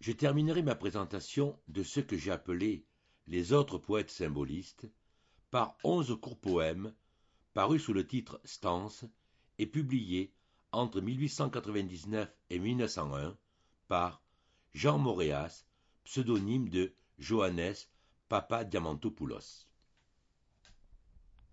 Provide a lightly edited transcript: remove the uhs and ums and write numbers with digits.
Je terminerai ma présentation de ce que j'ai appelé les autres poètes symbolistes par 11 courts poèmes parus sous le titre Stances et publiés entre 1899 et 1901 par Jean Moréas, pseudonyme de Johannes Papadiamantopoulos.